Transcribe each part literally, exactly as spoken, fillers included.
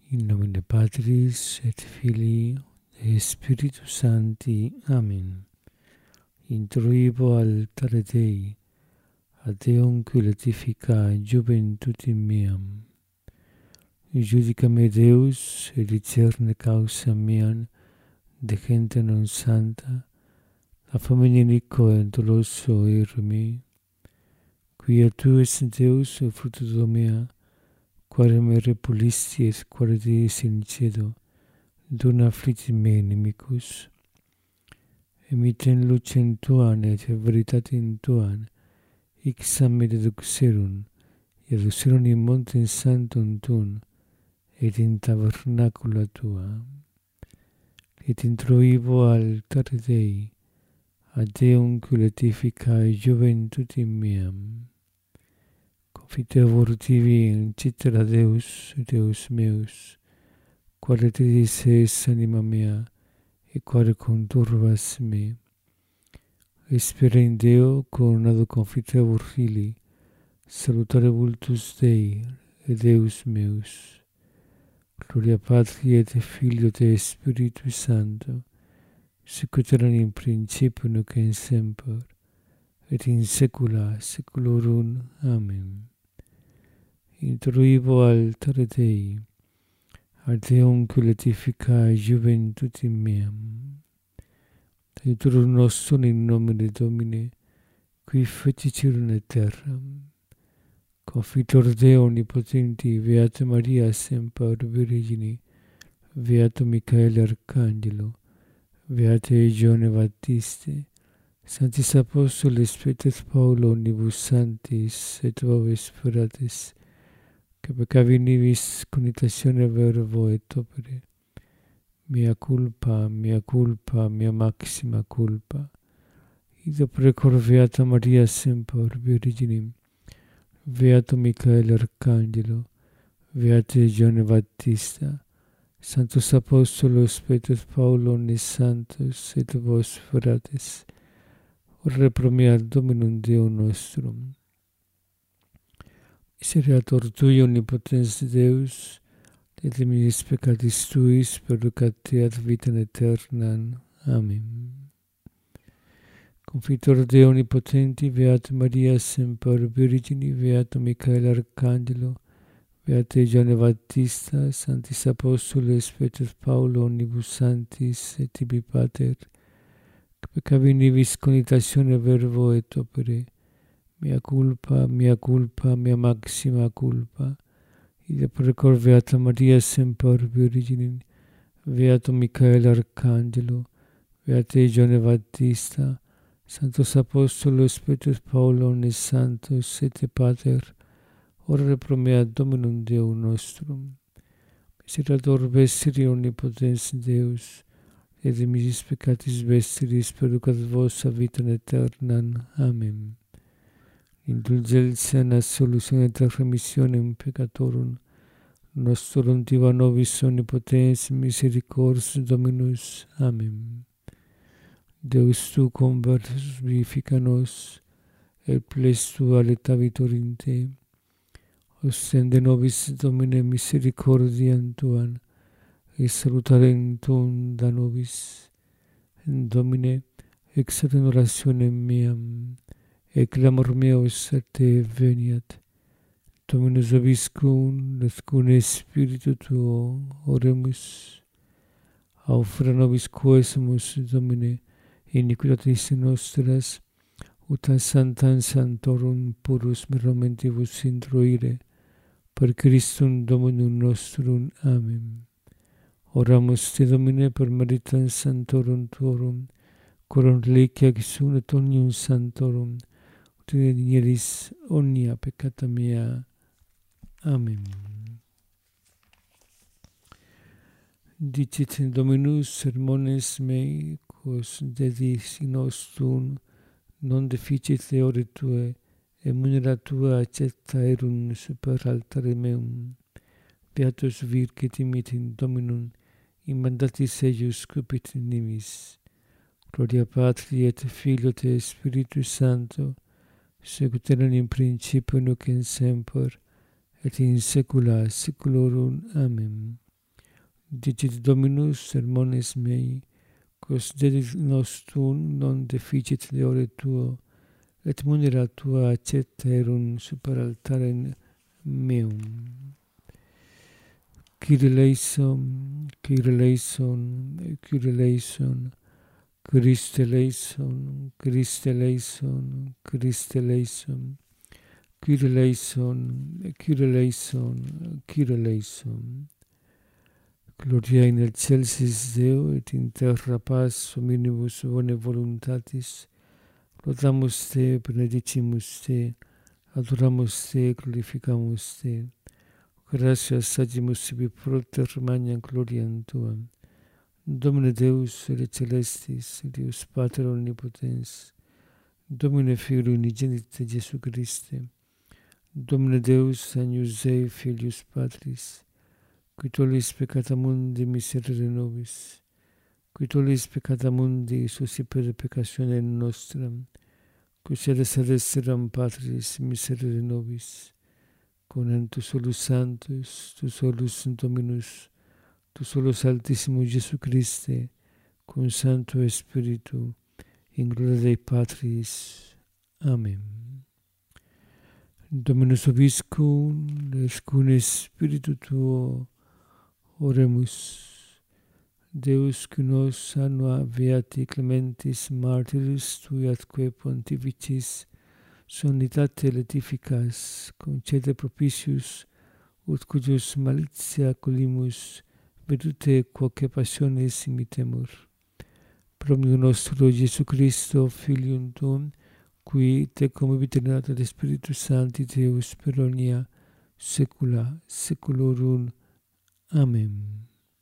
In nomine Patris et Filii et Spiritus Sancti. Amen. Introibo altare Dei, ad Deum qui latificae juventutem meam. Judica me Deus, et discerne causa meam, de gente non santa, a famiglia inico et doloso ero me. Quia tu es Deus, o fruto do mea, quare me repulisti et quare dies in cedo, dona afflitti me inimicus. Emiten lucem tuan et veritatem tuan, ixam me deduxerum, deduxerum in montem santum tuum, et in tabernacula tua. Et introibo altare Dei, ad Deum qui latificae juventutem meam. Confitevor tibi in citera Deus, Deus meus, quale tridis es anima mea, e quare conturbas me. Espera in Deo, coronado confitevor fili, salutare vultus Dei, e Deus meus. Gloria Patri et Filio et Spiritus Sancto, sicut erat in principio nunc et semper, et in saecula saeculorum. Amen. Introibo altare Dei, ad Deum qui latificae juventutem meam. Aiutorium nostrum in nomine Domini, qui feci cielum et terram. Confitor Deo omnipotenti, Beata Maria semper Virgini, Beato Michael Arcangelo, Beate Gione Baptiste, Sanctis Apostoles Petrus Paulo omnibus sanctis et vobis fratres, que peccavi nibis conitatione verbo et opere, mea culpa, mea culpa, mea maxima culpa. Id precor Beata Maria semper Virginim, Beato Michael Arcangelo, Beate Gione Baptista, Sanctus Apostolos Petrus Paulo omnis santos et vos fratres, ore pro mea Dominum Deum nostrum. Misereatur tui omnipotens Deus, et minis peccatis tuis perducate ad vitam aeternam. Amen. Confitor Deo omnipotenti, Beata Maria semper Virgini, Beato Michael Arcangelo, Beate Gione Baptista, Sanctis Apostoles Petrus Paulo omnibus sanctis et tibi Pater, que peccavi nibis conitatione verbo et opere, mea culpa, mea culpa, mea maxima culpa. Id precor Beata Maria semper Virginim, Beato Michael Arcangelo, Beate Gione Baptista, Sanctus Apostolos Petrus Paulo omnis santos et Pater, ore pro mea Dominum Deum nostrum. Miserator vestri omnipotens Deus, et misis peccatis vestris perducat vos a vitam aeternam. Amen. Indulgentia et absolutione et remissionem peccatorum nostrum tiba nobis omnipotens misericors Dominus. Amen. Deus tu conversus vivifica nos, et ples tua letavitur in te. Ostende nobis Domine misericordiam tuam, et salutarem tuum da nobis. Domine, exaudem orationem meam, et clamor meus a te veniat. Dominus vobiscum, et cum Spiritu tuo, oremus. Aufera nobis quesumus, Domine, iniquitatis nostras, ut a santam sanctorum purus momentibus introire, per Christum Dominum nostrum. Amen. Oramus te, Domine, per meritam sanctorum tuorum, coram reliquia sunt et omnium sanctorum, ut inieris omnia peccata mea. Amen. Dicit Dominus sermones mei, quos dedis in nostrum, non deficit ore tue, et munera tua accetta erum super altare meum. Beatus virge timitim Dominum, in mandatis eius cupit nimis. Gloria Patri et Filio et Spiritus Sancto, sicut erat in principio nunc et semper, et in saecula saeculorum. Amen. Dicit Dominus sermones mei, quos dedit nostrum non deficit deore tuo, et munera tua accetta erunt super altarem meum. Kyrie eleison, Kyrie eleison, Kyrie eleison, Christe eleison, Christe eleison, Christe eleison, Kyrie eleison, Kyrie eleison, Kyrie eleison. Gloria in excelsis Deo et in terra paz hominibus bone voluntatis. Lodamus te, benedicimus te, adoramus te, glorificamus te. Gratias agimus sibi proter magnam gloriam tuam. Domine Deus et celestis, Deus Pater omnipotens, Domine Filii unigenite Jesu Christe, Domine Deus agnus Dei Filius Patris, qui tollis peccata mundi miserere nobis, qui tollis peccata mundi suscipere peccationem nostram, qui sedes ad esseram Patris miserere nobis, con tu solus Sanctus, tu solus Dominus, tu solus Altissimus Jesu Christe, con Sancto Spiritu, in gloria Dei Patris. Amen. Dominus vobiscum, et cum Spiritu tuo, oremus. Deus qui nos annua beati clementis martyris tui atque pontificis somnitate laetificas, concede propitius, ut cuius malitia colimus, virtute quoque passiones imitemur. Per omnium nostro Jesu Christo, Filium tuum, qui tecum vitae et Spiritus Sancti Deus per omnia saecula saeculorum. Amén.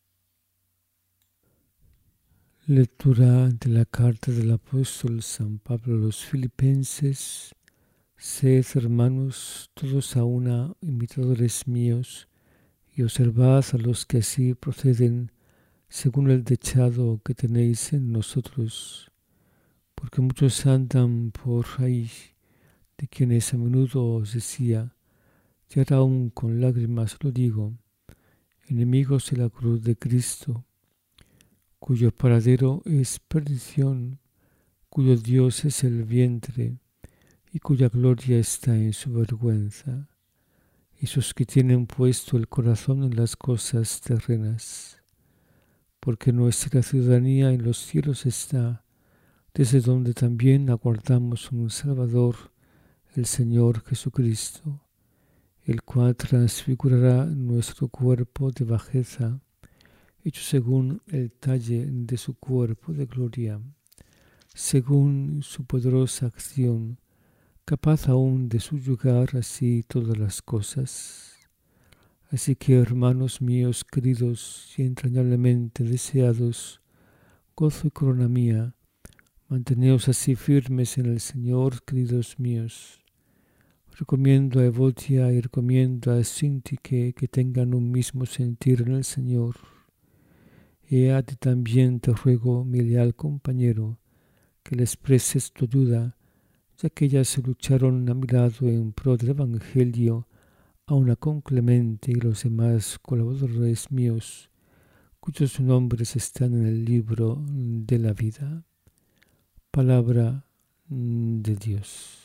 Lectura de la carta del apóstol San Pablo a los Filipenses. Sed, hermanos, todos a una imitadores míos, y observad a los que así proceden según el dechado que tenéis en nosotros, porque muchos andan por ahí, de quienes a menudo os decía, y ahora aún con lágrimas lo digo, enemigos de la cruz de Cristo, cuyo paradero es perdición, cuyo Dios es el vientre, y cuya gloria está en su vergüenza, esos que tienen puesto el corazón en las cosas terrenas, porque nuestra ciudadanía en los cielos está, desde donde también aguardamos un Salvador, el Señor Jesucristo, el cual transfigurará nuestro cuerpo de bajeza, hecho según el talle de su cuerpo de gloria, según su poderosa acción, capaz aún de subyugar así todas las cosas. Así que, hermanos míos queridos y entrañablemente deseados, gozo y corona mía, manteneos así firmes en el Señor, queridos míos. Recomiendo a Evodia y recomiendo a Sintique que tengan un mismo sentir en el Señor. Y a ti también te ruego, mi leal compañero, que les prestes tu ayuda, ya que ellas lucharon a mi lado en pro del Evangelio, aun con Clemente y los demás colaboradores míos, cuyos nombres están en el libro de la vida. Palabra de Dios.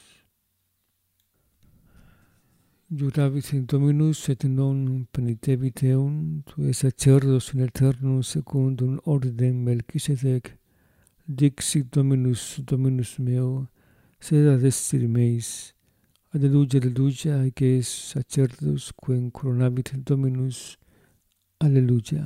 Jurabit in Dominus et non penitebit eum, tu es sacerdos in aeternum secundum ordinem Melchisedec, dixit Dominus, Dominus meo, sed ad estir meis, alleluia, alleluia, eges sacerdos quem coronabit Dominus, alleluia.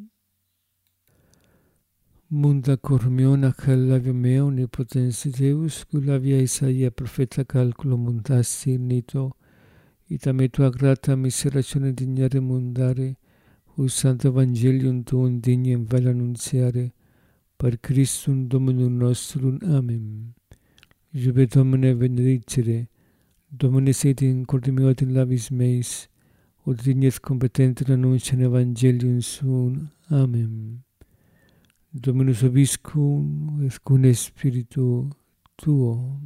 Munda cor meo nacel labio meo omnipotensi Deus, cui labia Isaia profeta calculo mundassi nito, itame tua grata miserazione dignare mundare, ui santo evangelium tuum dignem vel annunziare, per Christum Dominum nostrum. Amen. Jube Domine benedicere, Domine sit in corde meo et in labis meis, ut dignes competenter annunciam evangelium suum. Amen. Dominus vobiscum et cum Spiritu tuo.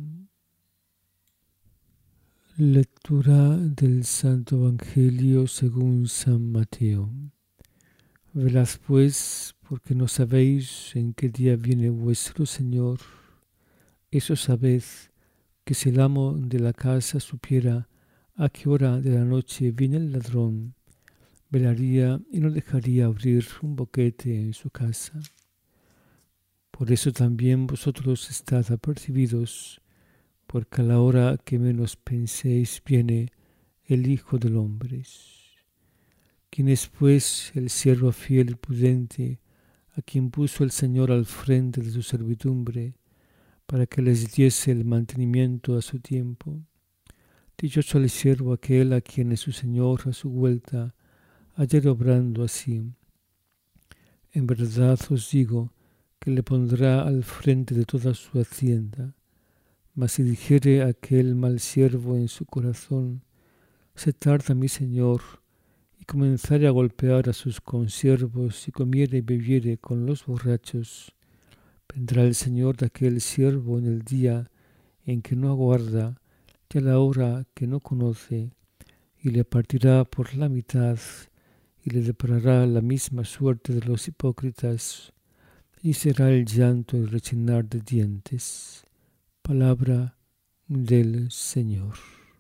Lectura del Santo Evangelio según San Mateo. Velad pues, porque no sabéis en qué día viene vuestro Señor. Eso sabed, que si el amo de la casa supiera a qué hora de la noche viene el ladrón, velaría y no dejaría abrir un boquete en su casa. Por eso también vosotros estad apercibidos, porque a la hora que menos penséis viene el Hijo del Hombre. ¿Quién es pues el siervo fiel y prudente, a quien puso el Señor al frente de su servidumbre, para que les diese el mantenimiento a su tiempo? Dichoso el siervo aquel a quien su Señor a su vuelta hallare obrando así. En verdad os digo que le pondrá al frente de toda su hacienda. Mas si dijere aquel mal siervo en su corazón, se tarda mi Señor, y comenzare a golpear a sus consiervos, y comiere y bebiere con los borrachos, vendrá el Señor de aquel siervo en el día en que no aguarda, y a la hora que no conoce, y le partirá por la mitad, y le deparará la misma suerte de los hipócritas, y será el llanto y rechinar de dientes. Palabra del Señor.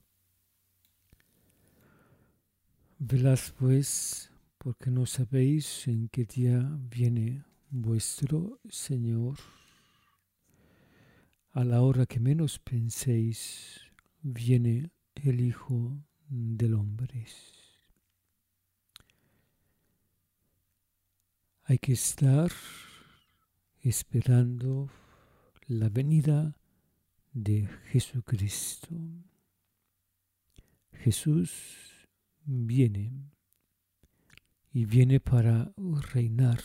Velad pues, porque no sabéis en qué día viene vuestro Señor. A la hora que menos penséis, viene el Hijo del Hombre. Hay que estar esperando la venida de Jesucristo. Jesús viene y viene para reinar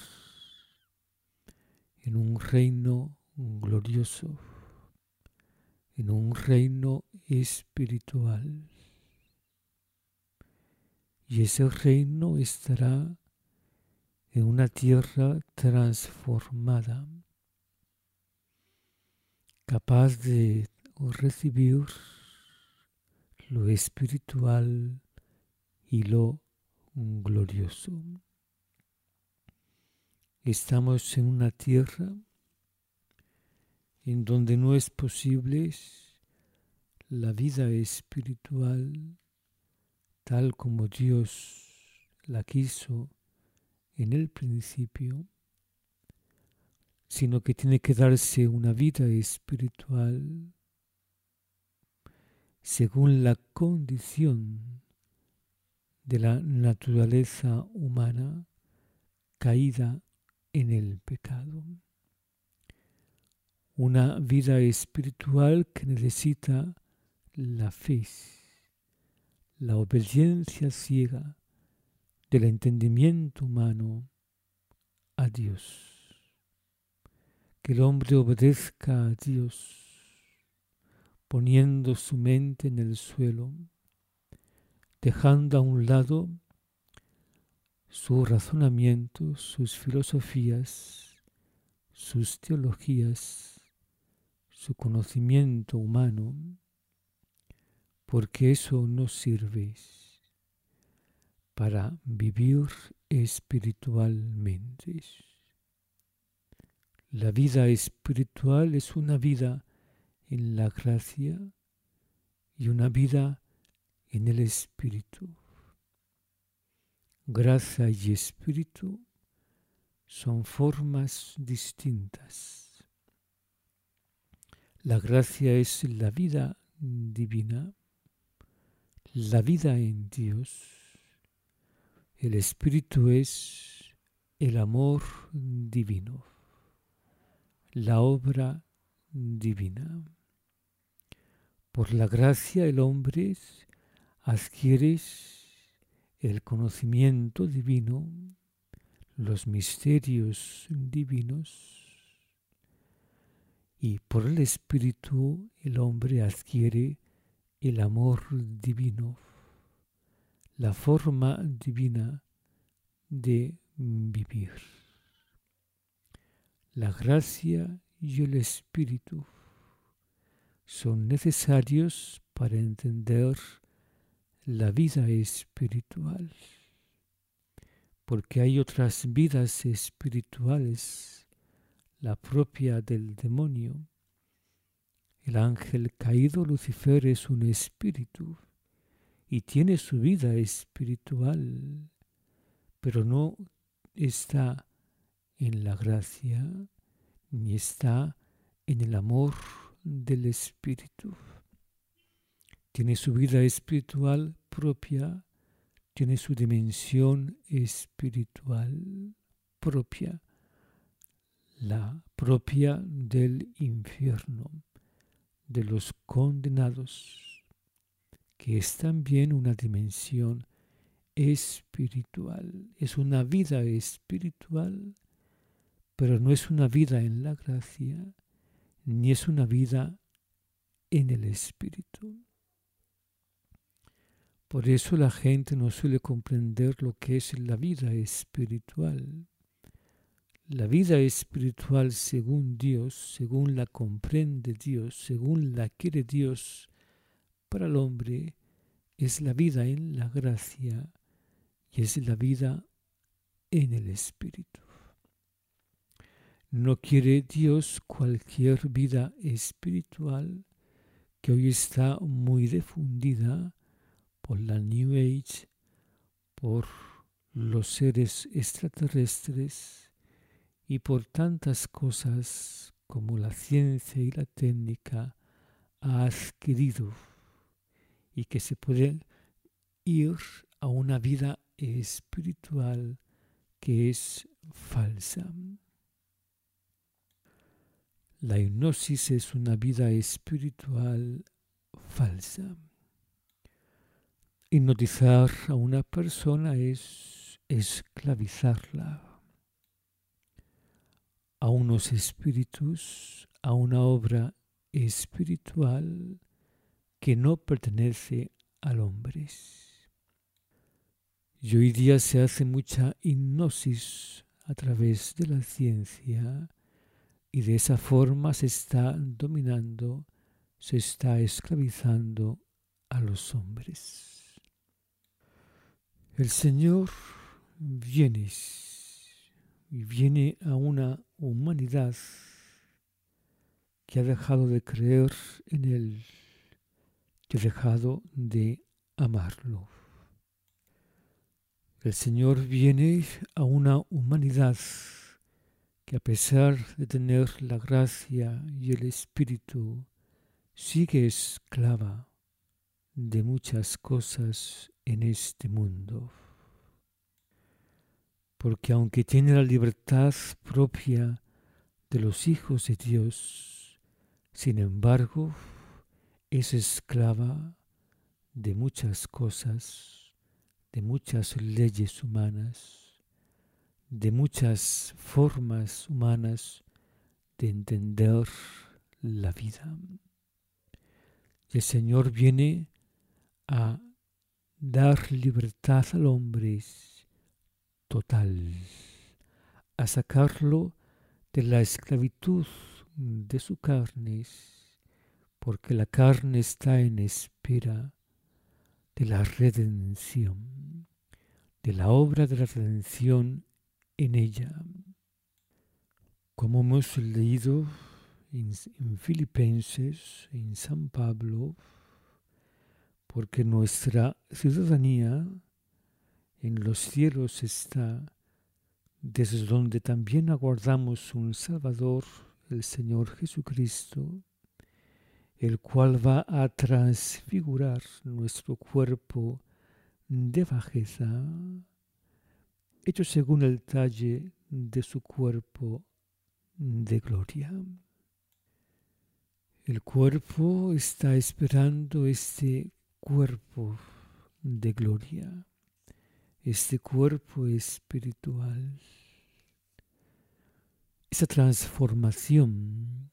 en un reino glorioso, en un reino espiritual. Y ese reino estará en una tierra transformada, capaz de recibir lo espiritual y lo glorioso. Estamos en una tierra en donde no es posible la vida espiritual tal como Dios la quiso en el principio, sino que tiene que darse una vida espiritual según la condición de la naturaleza humana caída en el pecado. Una vida espiritual que necesita la fe, la obediencia ciega del entendimiento humano a Dios. Que el hombre obedezca a Dios, poniendo su mente en el suelo, dejando a un lado su razonamiento, sus filosofías, sus teologías, su conocimiento humano, porque eso no sirve para vivir espiritualmente. La vida espiritual es una vida en la gracia y una vida en el Espíritu. Gracia y Espíritu son formas distintas. La gracia es la vida divina, la vida en Dios. El Espíritu es el amor divino, la obra divina. Por la gracia el hombre adquiere el conocimiento divino, los misterios divinos, y por el Espíritu el hombre adquiere el amor divino, la forma divina de vivir. La gracia y el Espíritu son necesarios para entender la vida espiritual. porque hay otras vidas espirituales, la propia del demonio. El ángel caído Lucifer es un espíritu y tiene su vida espiritual, pero no está en la gracia ni está en el amor del espíritu. Tiene su vida espiritual propia, tiene su dimensión espiritual propia, la propia del infierno, de los condenados, que es también una dimensión espiritual. Es una vida espiritual, pero no es una vida en la gracia, ni es una vida en el espíritu. Por eso la gente no suele comprender lo que es la vida espiritual. La vida espiritual según Dios, según la comprende Dios, según la quiere Dios para el hombre, es la vida en la gracia y es la vida en el espíritu. No quiere Dios cualquier vida espiritual que hoy está muy difundida por la New Age, por los seres extraterrestres y por tantas cosas como la ciencia y la técnica ha adquirido, y que se puede ir a una vida espiritual que es falsa. La hipnosis es una vida espiritual falsa. Hipnotizar a una persona es esclavizarla a unos espíritus, a una obra espiritual que no pertenece al hombre. Y hoy día se hace mucha hipnosis a través de la ciencia y de esa forma se está dominando, se está esclavizando a los hombres. El Señor viene y viene a una humanidad que ha dejado de creer en Él, que ha dejado de amarlo. El Señor viene a una humanidad que a pesar de tener la gracia y el Espíritu, sigue esclava de muchas cosas en este mundo. Porque aunque tiene la libertad propia de los hijos de Dios, sin embargo, es esclava de muchas cosas, de muchas leyes humanas, de muchas formas humanas de entender la vida. El Señor viene a dar libertad al hombre total, a sacarlo de la esclavitud de su carne, porque la carne está en espera de la redención, de la obra de la redención en ella. Como hemos leído en, en Filipenses, en San Pablo, porque nuestra ciudadanía en los cielos está, desde donde también aguardamos un Salvador, el Señor Jesucristo, el cual va a transfigurar nuestro cuerpo de bajeza, hecho según el talle de su cuerpo de gloria. El cuerpo está esperando este cuerpo de gloria, este cuerpo espiritual, esa transformación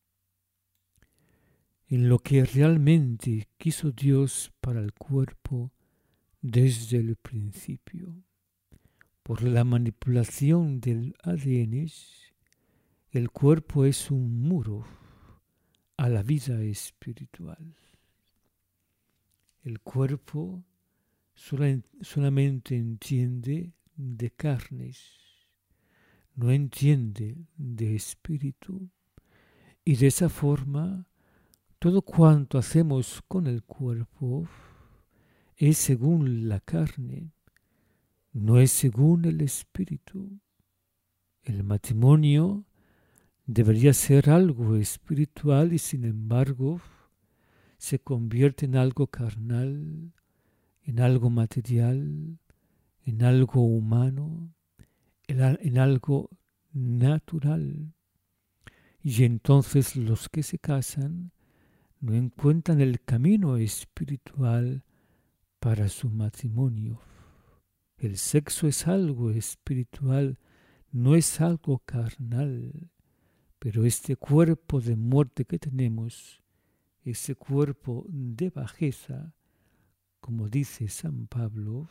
en lo que realmente quiso Dios para el cuerpo desde el principio. Por la manipulación del A D N, el cuerpo es un muro a la vida espiritual. El cuerpo solamente entiende de carnes, no entiende de espíritu. Y de esa forma, todo cuanto hacemos con el cuerpo es según la carne, no es según el espíritu. El matrimonio debería ser algo espiritual y sin embargo se convierte en algo carnal, en algo material, en algo humano, en algo natural. Y entonces los que se casan no encuentran el camino espiritual para su matrimonio. El sexo es algo espiritual, no es algo carnal, pero este cuerpo de muerte que tenemos, ese cuerpo de bajeza, como dice San Pablo,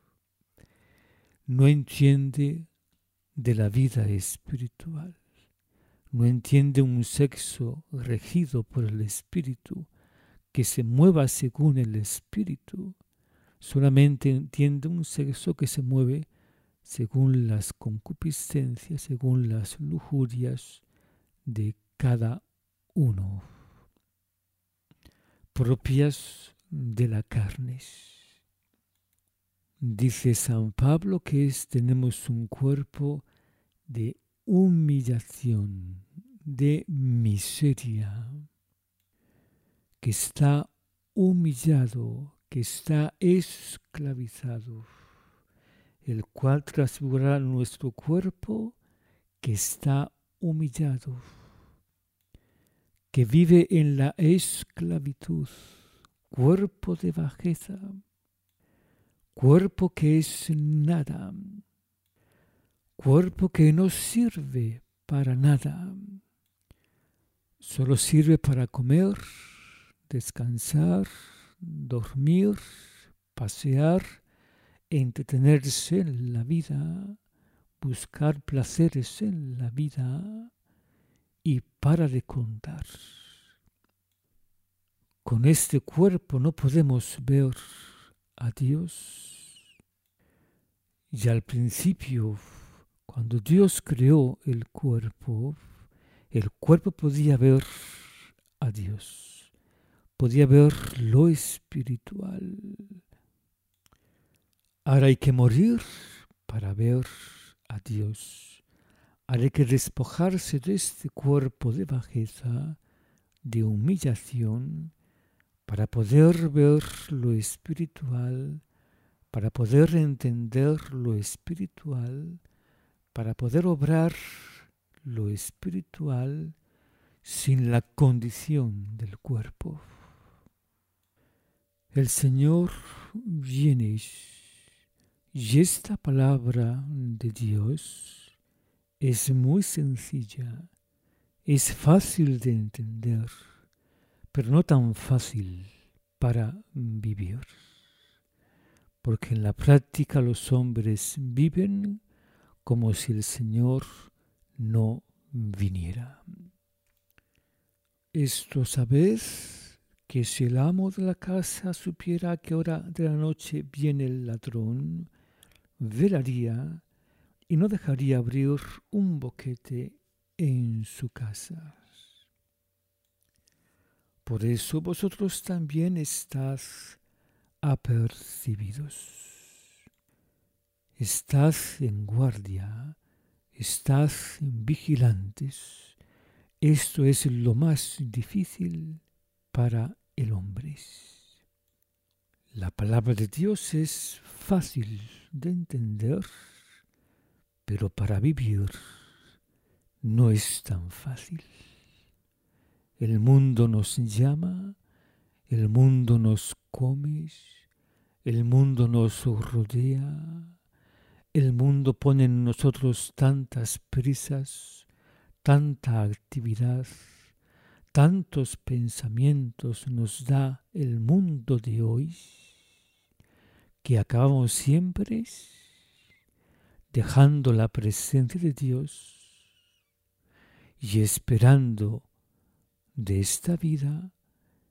no entiende de la vida espiritual, no entiende un sexo regido por el espíritu, que se mueva según el espíritu, solamente entiende un sexo que se mueve según las concupiscencias, según las lujurias de cada uno, propias de la carne. Dice San Pablo que es, tenemos un cuerpo de humillación, de miseria, que está humillado, que está esclavizado, el cual transfigurará nuestro cuerpo que está humillado, que vive en la esclavitud, cuerpo de bajeza, cuerpo que es nada, cuerpo que no sirve para nada, solo sirve para comer, descansar, dormir, pasear, entretenerse en la vida, buscar placeres en la vida y para de contar. Con este cuerpo no podemos ver a Dios. Y al principio, cuando Dios creó el cuerpo, el cuerpo podía ver a Dios, podía ver lo espiritual. Ahora hay que morir para ver a Dios. Ahora hay que despojarse de este cuerpo de bajeza, de humillación, para poder ver lo espiritual, para poder entender lo espiritual, para poder obrar lo espiritual sin la condición del cuerpo. El Señor viene y esta palabra de Dios es muy sencilla, es fácil de entender, pero no tan fácil para vivir. Porque en la práctica los hombres viven como si el Señor no viniera. Esto sabéis, que si el amo de la casa supiera a qué hora de la noche viene el ladrón, velaría y no dejaría abrir un boquete en su casa. Por eso vosotros también estad apercibidos. Estad en guardia, estad vigilantes. Esto es lo más difícil para el hombre. La palabra de Dios es fácil de entender, pero para vivir no es tan fácil. El mundo nos llama, el mundo nos come, el mundo nos rodea, el mundo pone en nosotros tantas prisas, tanta actividad, tantos pensamientos nos da el mundo de hoy, que acabamos siempre dejando la presencia de Dios y esperando de esta vida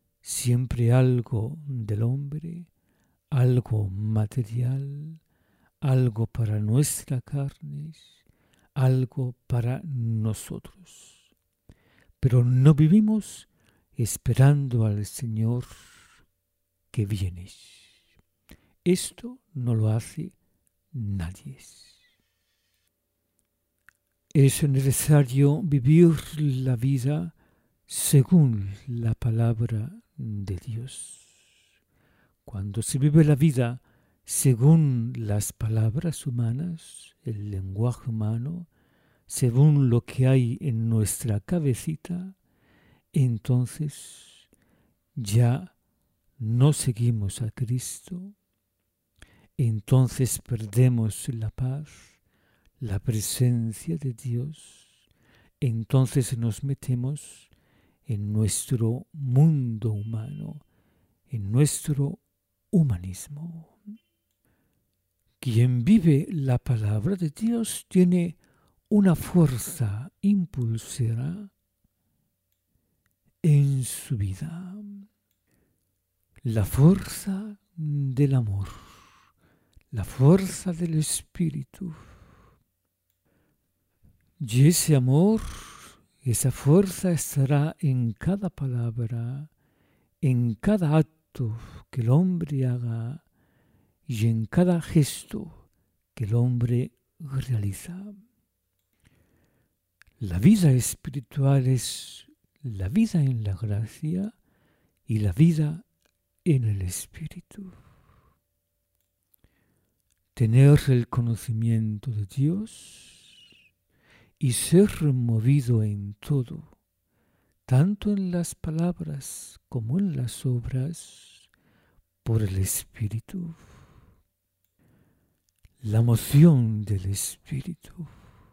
siempre algo del hombre, algo material, algo para nuestra carne, algo para nosotros. Pero no vivimos esperando al Señor que viene. Esto no lo hace nadie. Es necesario vivir la vida según la palabra de Dios. Cuando se vive la vida según las palabras humanas, el lenguaje humano, según lo que hay en nuestra cabecita, entonces ya no seguimos a Cristo, entonces perdemos la paz, la presencia de Dios, entonces nos metemos en nuestro mundo humano, en nuestro humanismo. Quien vive la palabra de Dios tiene una fuerza impulsora en su vida, la fuerza del amor, la fuerza del Espíritu. Y ese amor, esa fuerza estará en cada palabra, en cada acto que el hombre haga y en cada gesto que el hombre realiza. La vida espiritual es la vida en la gracia y la vida en el Espíritu. Tener el conocimiento de Dios y ser movido en todo, tanto en las palabras como en las obras, por el Espíritu. La moción del Espíritu.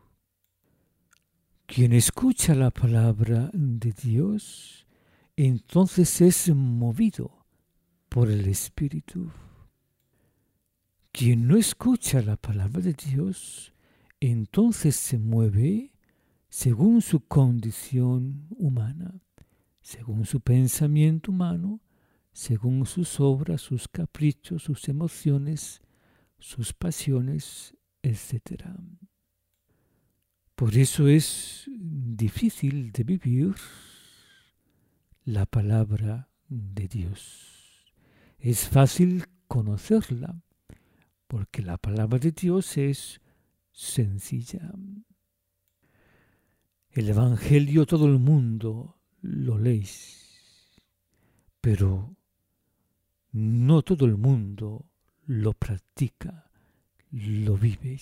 Quien escucha la palabra de Dios, entonces es movido por el Espíritu. Quien no escucha la palabra de Dios, entonces se mueve según su condición humana, según su pensamiento humano, según sus obras, sus caprichos, sus emociones, sus pasiones, etcétera. Por eso es difícil de vivir la palabra de Dios. Es fácil conocerla, porque la palabra de Dios es sencilla. El Evangelio todo el mundo lo lee, pero no todo el mundo lo practica, lo vive.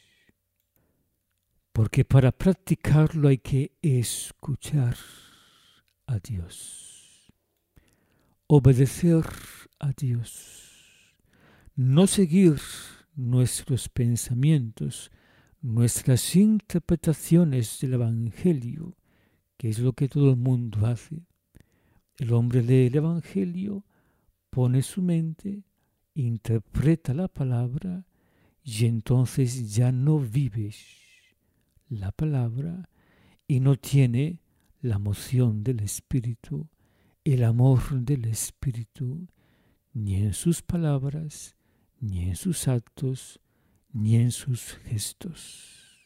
Porque para practicarlo hay que escuchar a Dios, obedecer a Dios, no seguir nuestros pensamientos, nuestras interpretaciones del Evangelio, que es lo que todo el mundo hace. El hombre lee el Evangelio, pone su mente, interpreta la palabra y entonces ya no vives la palabra y no tiene la moción del Espíritu, el amor del Espíritu, ni en sus palabras, ni en sus actos, ni en sus gestos.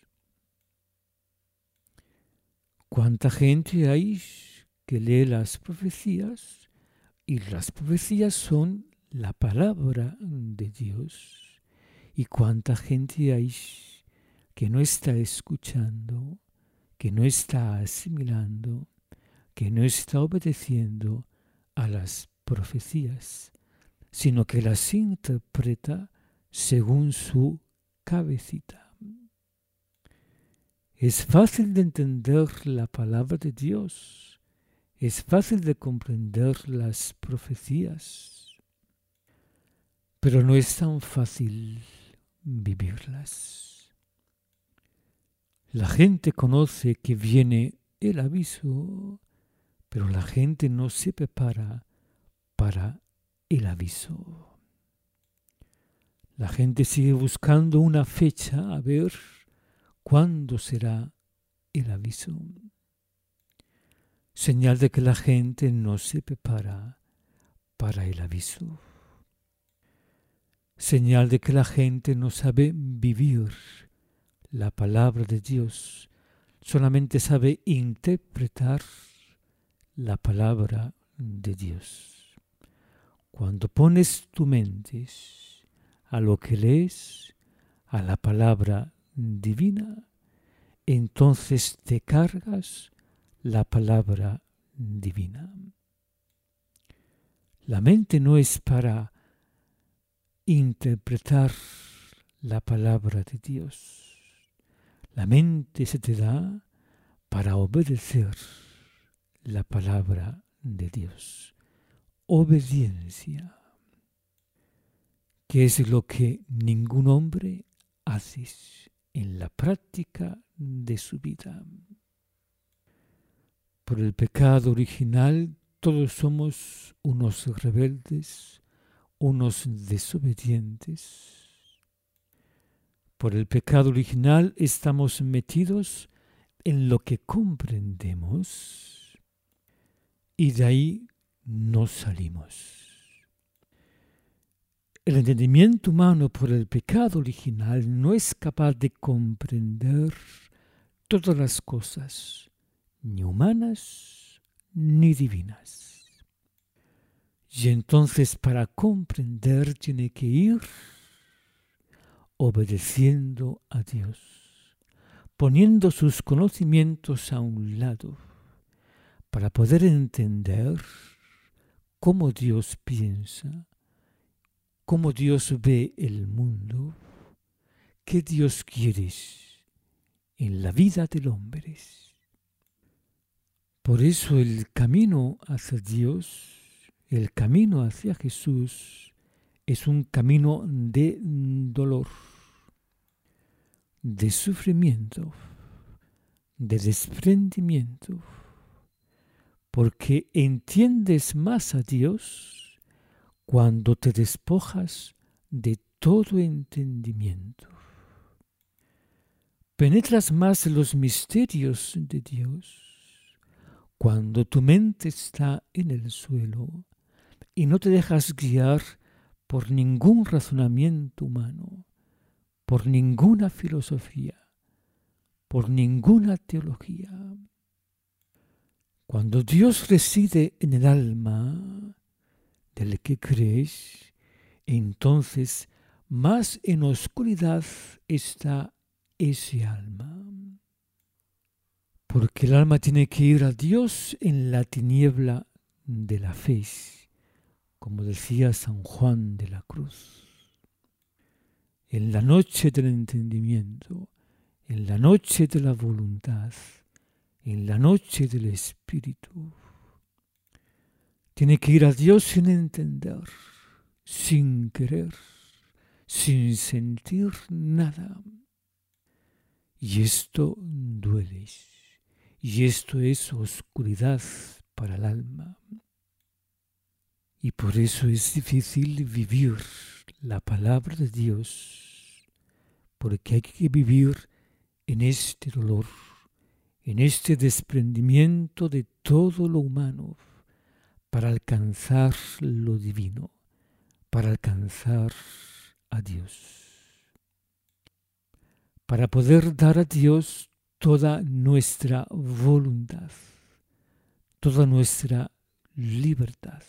¿Cuánta gente hay que lee las profecías? Y las profecías son la palabra de Dios. ¿Y cuánta gente hay que no está escuchando, que no está asimilando, que no está obedeciendo a las profecías, sino que las interpreta según su cabecita? Es fácil de entender la palabra de Dios, es fácil de comprender las profecías, pero no es tan fácil vivirlas. La gente conoce que viene el aviso, pero la gente no se prepara para el aviso. La gente sigue buscando una fecha a ver cuándo será el aviso. Señal de que la gente no se prepara para el aviso. señal de que la gente no sabe vivir la palabra de Dios, solamente sabe interpretar la palabra de Dios. Cuando pones tu mente a lo que lees, a la palabra divina, entonces te cargas la palabra divina. La mente no es para interpretar la palabra de Dios. La mente se te da para obedecer la palabra de Dios. Obediencia, que es lo que ningún hombre hace en la práctica de su vida. Por el pecado original, todos somos unos rebeldes, unos desobedientes. Por el pecado original estamos metidos en lo que comprendemos y de ahí no salimos. El entendimiento humano por el pecado original no es capaz de comprender todas las cosas, ni humanas ni divinas. Y entonces para comprender tiene que ir obedeciendo a Dios, poniendo sus conocimientos a un lado para poder entender cómo Dios piensa, cómo Dios ve el mundo, qué Dios quiere en la vida del hombre. Por eso el camino hacia Dios, el camino hacia Jesús, es un camino de dolor, de sufrimiento, de desprendimiento, porque entiendes más a Dios cuando te despojas de todo entendimiento. Penetras más los misterios de Dios cuando tu mente está en el suelo y no te dejas guiar por ningún razonamiento humano, por ninguna filosofía, por ninguna teología. Cuando Dios reside en el alma del que crees, entonces más en oscuridad está ese alma. Porque el alma tiene que ir a Dios en la tiniebla de la fe, como decía San Juan de la Cruz. En la noche del entendimiento, en la noche de la voluntad, en la noche del espíritu. Tiene que ir a Dios sin entender, sin querer, sin sentir nada. Y esto duele. Y esto es oscuridad para el alma. Y por eso es difícil vivir la palabra de Dios, porque hay que vivir en este dolor, en este desprendimiento de todo lo humano, para alcanzar lo divino, para alcanzar a Dios. Para poder dar a Dios toda nuestra voluntad, toda nuestra libertad.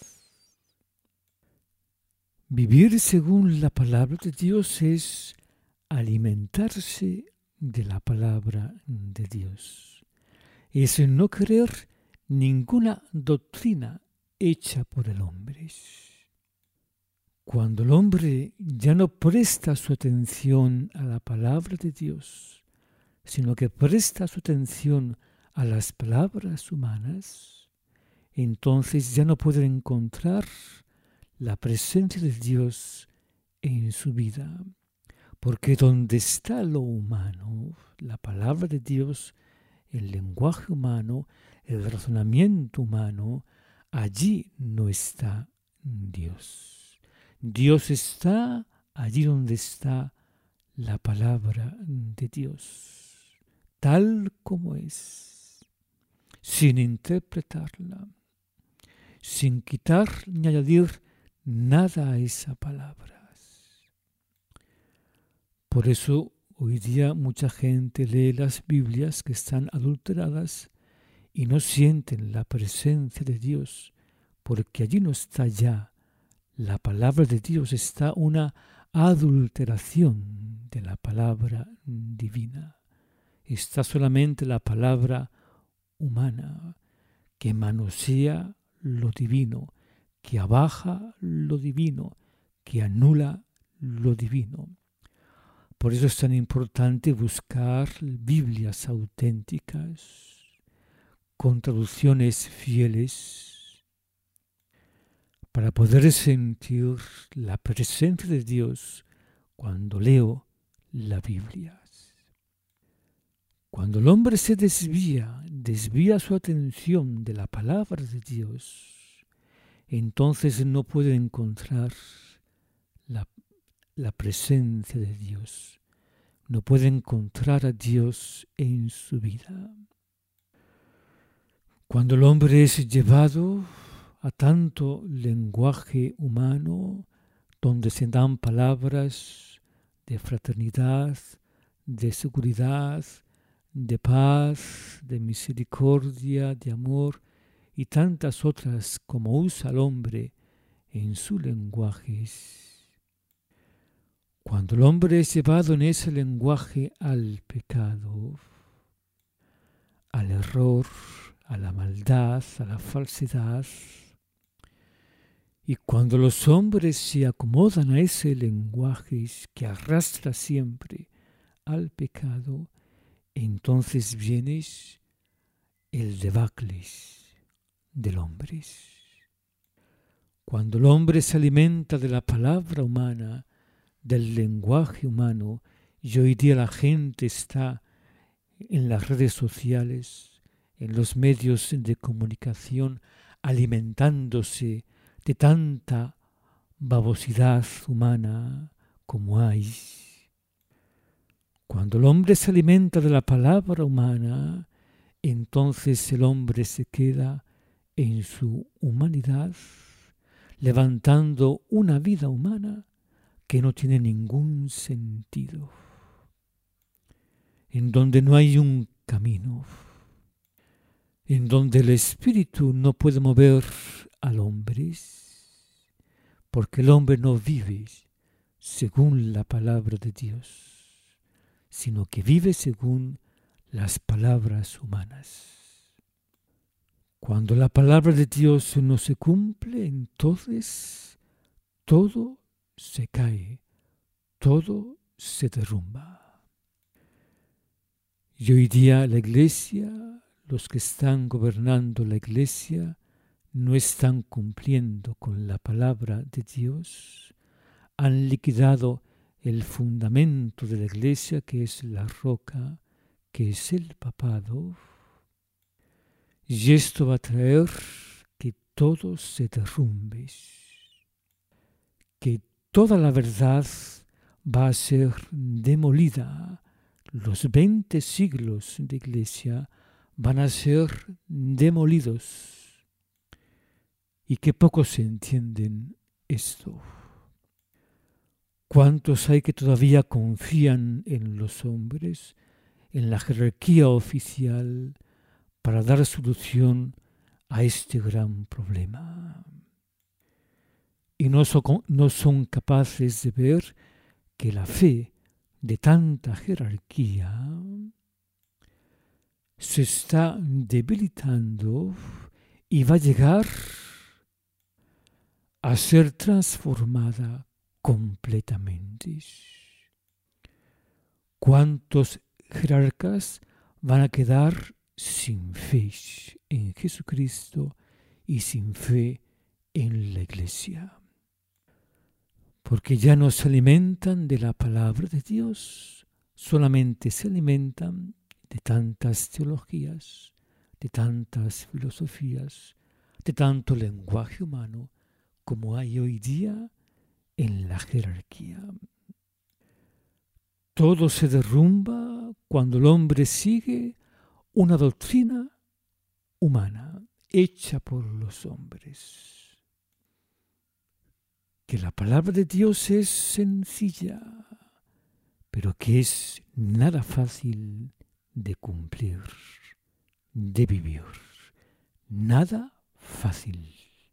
Vivir según la palabra de Dios es alimentarse de la palabra de Dios. Es no querer ninguna doctrina hecha por el hombre. Cuando el hombre ya no presta su atención a la palabra de Dios, sino que presta su atención a las palabras humanas, entonces ya no puede encontrar la presencia de Dios en su vida. Porque donde está lo humano, la palabra de Dios, el lenguaje humano, el razonamiento humano, allí no está Dios. Dios está allí donde está la palabra de Dios, tal como es, sin interpretarla, sin quitar ni añadir nada a esa palabra. Por eso hoy día mucha gente lee las Biblias que están adulteradas y no sienten la presencia de Dios, porque allí no está ya la palabra de Dios, está una adulteración de la palabra divina. Está solamente la palabra humana que manosea lo divino, que abaja lo divino, que anula lo divino. Por eso es tan importante buscar Biblias auténticas, con traducciones fieles, para poder sentir la presencia de Dios cuando leo la Biblia. Cuando el hombre se desvía, desvía su atención de la palabra de Dios, entonces no puede encontrar la, la presencia de Dios, no puede encontrar a Dios en su vida. Cuando el hombre es llevado a tanto lenguaje humano, donde se dan palabras de fraternidad, de seguridad, de paz, de misericordia, de amor y tantas otras como usa el hombre en su lenguaje. Cuando el hombre es llevado en ese lenguaje al pecado, al error, a la maldad, a la falsedad, y cuando los hombres se acomodan a ese lenguaje que arrastra siempre al pecado, entonces viene el debacle del hombre. Cuando el hombre se alimenta de la palabra humana, del lenguaje humano, y hoy día la gente está en las redes sociales, en los medios de comunicación, alimentándose de tanta babosidad humana como hay. Cuando el hombre se alimenta de la palabra humana, entonces el hombre se queda en su humanidad, levantando una vida humana que no tiene ningún sentido, en donde no hay un camino, en donde el espíritu no puede mover al hombre, porque el hombre no vive según la palabra de Dios, sino que vive según las palabras humanas. Cuando la palabra de Dios no se cumple, entonces todo se cae, todo se derrumba. Y hoy día la iglesia, los que están gobernando la iglesia, no están cumpliendo con la palabra de Dios, han liquidado el fundamento de la iglesia, que es la roca, que es el papado, y esto va a traer que todo se derrumbe, que toda la verdad va a ser demolida. Los veinte siglos de iglesia van a ser demolidos, y que pocos se entienden esto. ¿Cuántos hay que todavía confían en los hombres, en la jerarquía oficial, para dar solución a este gran problema? Y no son, no son capaces de ver que la fe de tanta jerarquía se está debilitando y va a llegar a ser transformada completamente. ¿Cuántos jerarcas van a quedar sin fe en Jesucristo y sin fe en la iglesia? Porque ya no se alimentan de la palabra de Dios, solamente se alimentan de tantas teologías, de tantas filosofías, de tanto lenguaje humano como hay hoy día en la jerarquía. Todo se derrumba cuando el hombre sigue una doctrina humana hecha por los hombres. Que la palabra de Dios es sencilla, pero que es nada fácil de cumplir, de vivir. Nada fácil.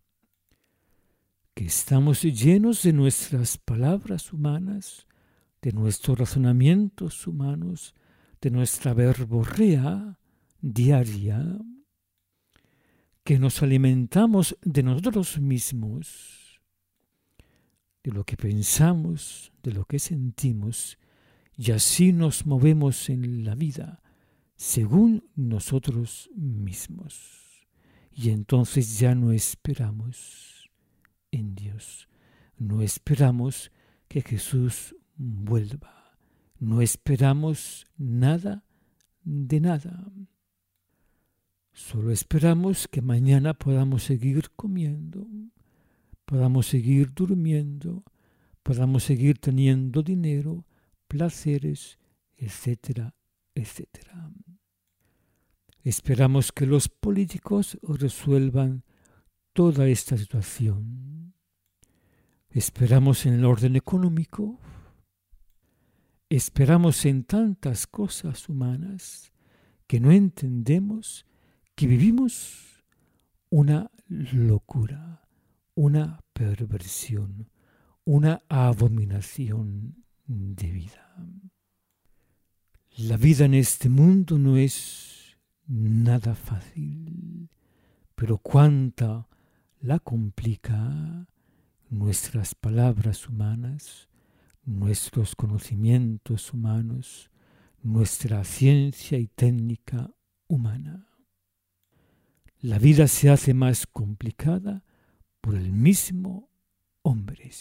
Que estamos llenos de nuestras palabras humanas, de nuestros razonamientos humanos, de nuestra verborrea diaria, que nos alimentamos de nosotros mismos, de lo que pensamos, de lo que sentimos, y así nos movemos en la vida según nosotros mismos. Y entonces ya no esperamos en Dios, no esperamos que Jesús vuelva, no esperamos nada de nada. Solo esperamos que mañana podamos seguir comiendo, podamos seguir durmiendo, podamos seguir teniendo dinero, placeres, etcétera, etcétera. Esperamos que los políticos resuelvan toda esta situación. Esperamos en el orden económico. Esperamos en tantas cosas humanas que no entendemos que vivimos una locura, una perversión, una abominación de vida. La vida en este mundo no es nada fácil, pero cuánta la complica nuestras palabras humanas, nuestros conocimientos humanos, nuestra ciencia y técnica humana. La vida se hace más complicada por el mismo hombre.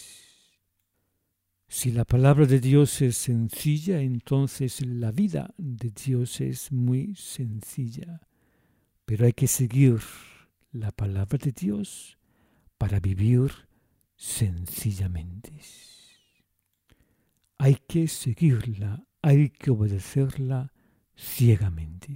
Si la palabra de Dios es sencilla, entonces la vida de Dios es muy sencilla. Pero hay que seguir la palabra de Dios para vivir sencillamente. Hay que seguirla, hay que obedecerla ciegamente.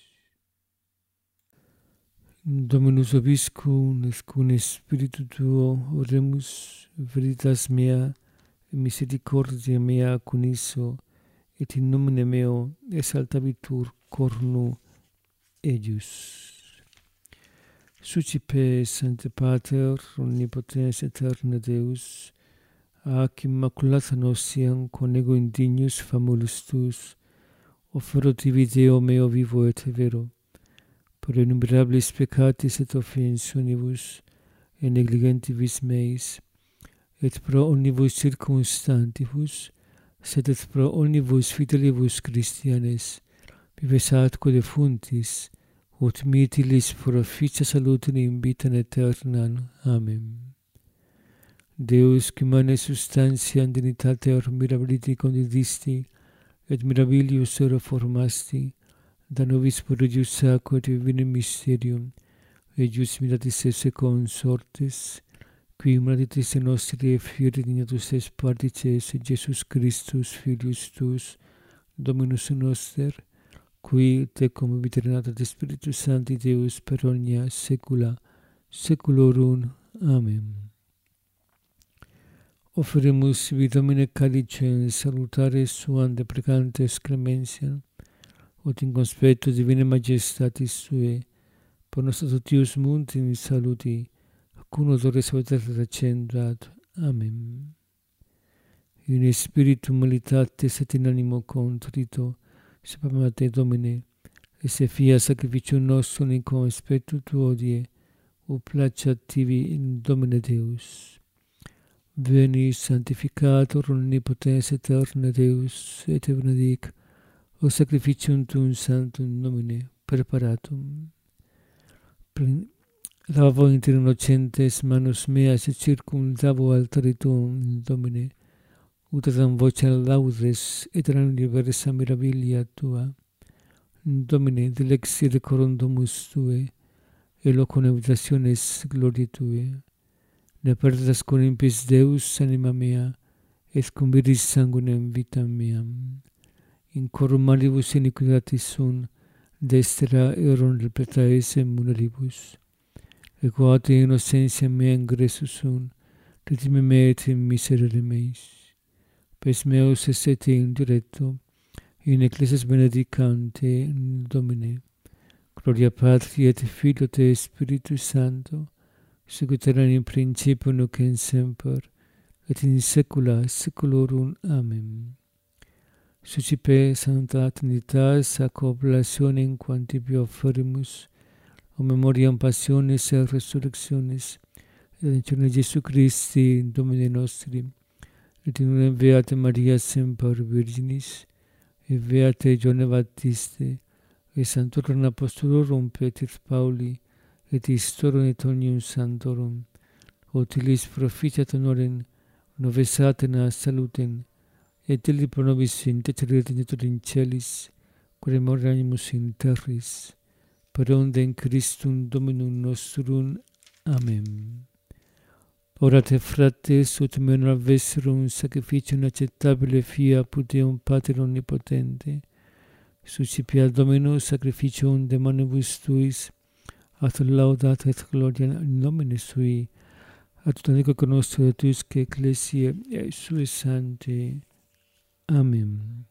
Dominus vobiscum, nescun spiritu tuo, oremus, veritas mea, misericordia mea cuniso, et in nomine meo exaltabitur cornu eius. Sucipe, Sancte Pater, omnipotens aeterna Deus, ac immaculata notiam conego indignus famulus tuus, offero tibi Deo meo vivo et vero, per innumerabilis peccatis et offensionibus, et negligentibus meis, et pro omnibus circumstantibus, sed et pro omnibus fidelibus Christianes, vives atque defuntis, ut mitilis proficia salutem in vitam aeternam. Amen. Deus, qui humanae substantiam dignitatem mirabiliti condidisti, et mirabilius ora formasti, da nobis prodigius sacro et divinem mysterium, eius miratis esse consortes, qui humanitis nostri effieri dignatus es partices, Jesus Christus, Filius tuus, Dominus noster, qui tecum viterinata de Spiritus Sancti Deus per omnia saecula saeculorum. Amen. Offeremus sibi Domine calicem salutare suam deprecantes clementiam, ut in conspectu divinae majestatis Suae, per nos totius munti in saluti, cum odore salutatis recendat. Amen. In spiritu humilitatis et in animo contrito, sapem a te, Domine, et se fia sacrificium nostrum in conspectu tuo die, ut placeat tibi in Domine Deus. Veni sanctificator omnipotens aeterna Deus, et te benedic, o sacrificium tuum sanctum nomine preparatum. Lavavo inter innocentes manus meas et circumdavo altare tuum, Domine, ut ad vocem laudes et ad universa mirabilia tua. Domine, delexi decorum domus Tue, et locum habitationis gloriae Tue. Ne perdas con impis Deus anima mea, et cum viris sanguinem vitam meam. In corum malibus iniquitatis sunt, destera erum repletae munaribus. Equate innocentia mea ingressus sunt, redime me et in miserere meis. pes meus essete in diretto, in ecclesias benedicante Domine. Gloria Patri et Filio et Spiritus Sancto, sicut erat in principio nunc et semper, et in saecula saeculorum. Amen. Suscipe Sancta Trinitas ac oblationem quantibus offerimus, o memoriam passionis et resurrectionis, et ancillare Jesu Christi, Domine nostri, et in una beata Maria semper Virginis, et beate Ioanne Baptiste, et sanctorum apostolorum Petri Pauli, et historiam et omnium sanctorum, utilis proficiat honorem, novesatem salutem, et illi pro nobis intercedere in celis, quae moranimus in terris, per ondem Christum Dominum nostrum. Amen. Orate fratres, ut meo alveserum sacrificium acceptabile fia apud Deum Pater omnipotente, suscipia Dominus sacrificium de manibus tuis, at laudat et gloria in nomine sui, at utanico conosco et tuisque ecclesiae et sue sancte. Amen.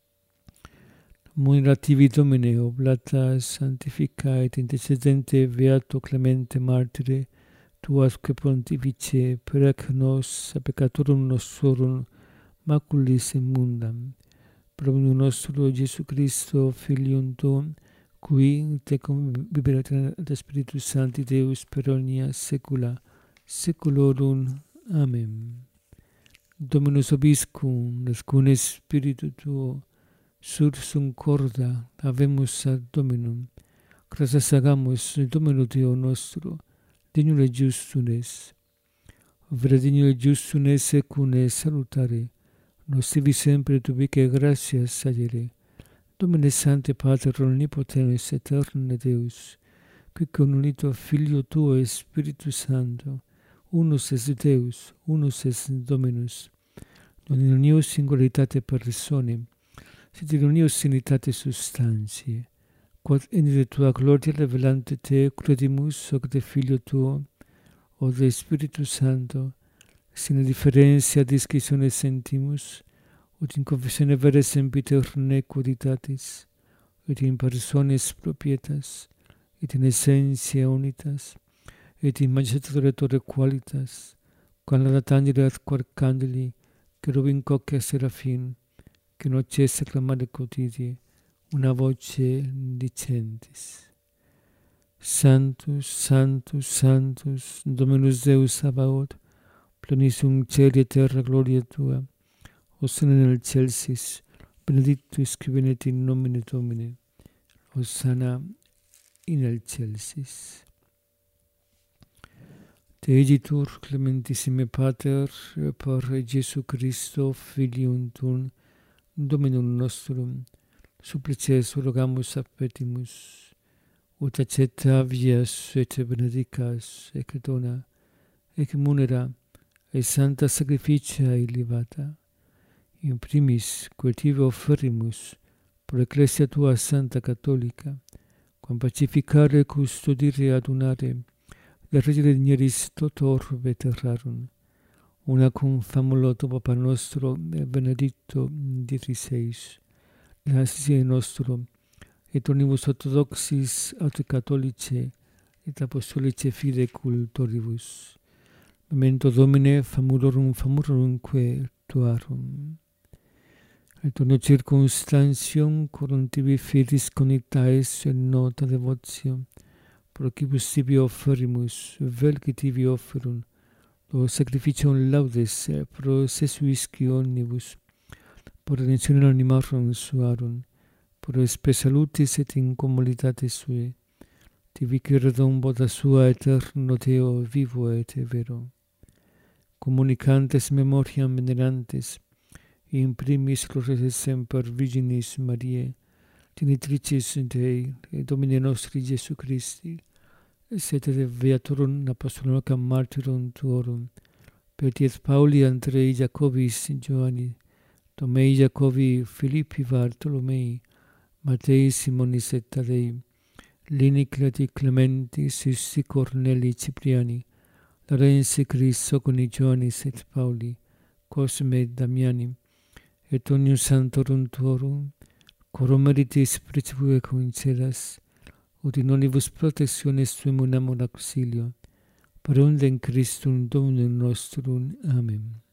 Munirativi Domine, oblata sanctifica et intercedente beato Clemente Martire, tuasque pontifice, perec nos a peccatorum nostrorum maculis immundam, pro nostro Jesu Christo, Filium tuum, qui te conviverat et Spiritus Sancti Deus per omnia saecula saeculorum. Amen. Dominus obiscum, et cum Spiritu tuo, sursum corda, habemus ad Dominum, gratias agamus Domino Deo nostro, dignum et justum es. Vera dignum et justum es secum salutare, nos tibi sempre et ubique gratias agere. Domine Sancte Pater omnipotens aeterne Deus, qui con unito Filio tuo et Spiritus Sancto, unus es Deus, unus es Dominus, non in unio singularitate personae, sed in unio unitate substantiae, quod in de tua gloria revelante te credimus hoc de Filio tuo, o de Spiritus Sancto, sine differentia disquisione sentimus, ut in confessione vera sempiterne quoditatis, et in personis propietas, et in essentia unitas, et in majestatis qualitas, quam laudat angeli et arcangeli, cherubim coque seraphim, que non cessa clamare quotidie, una voce dicentis. Sanctus, Sanctus, Sanctus, Dominus Deus Sabaoth, plenissum celi et terra gloria tua, Hosanna in excelsis, benedictus qui venet in nomine Domini, Hosanna in excelsis. Te egitur, clementissime Pater, per Jesu Christo, Filium tuum, Dominum nostrum, supplices rogamus appetimus, ut accettavias et benedicas, ec dona, ec munera, et santa sacrificia illibata, in primis, quae tibi offerimus, pro ecclesia tua Santa Catholica, quam pacificare, custodire, adunare, le regere digneris tot orbe terrarum, una cum famulo tu Papa nostro, Benedicto dieciseis, Assisi nostro, et omnibus orthodoxis aut catholice, et apostolice fide cultoribus. Memento Domine famulorum famulorumque tuarum. Et omnia circumstantium corum tibi fidis conitaes in nota devotio, pro quibus tibi offerimus, velci tibi offerum, lo sacrificium laudes pro sesuisci omnibus, por redemptione animarum suarum, pro spe salutis et incomoditatis sue, tibi redum vota sua eterno Deo vivo et vero. Communicantes memoriam venerantes, in primis glorias semper Virginis Mariae, Genitricis Dei, et Domine nostri Jesu Christi, sete de beatorum apostolorum martyrum tuorum, Petri et Pauli, Andrei, Jacobis, Ioanni, Tomei, Jacobi, Filippi, Bartolomei, Mattei, Simonis et Tadei, Lini, Cleti, Clementi, Sisti, Corneli, Cipriani, Lorenzi, Cristo, Ioannis et Pauli, Cosme et Damiani, et omnium sanctorum tuorum, corum meriti spiritue coincedas, ut in omnibus protectiones tuum unamur auxilio, per undem Christum Dominum nostrum. Amen.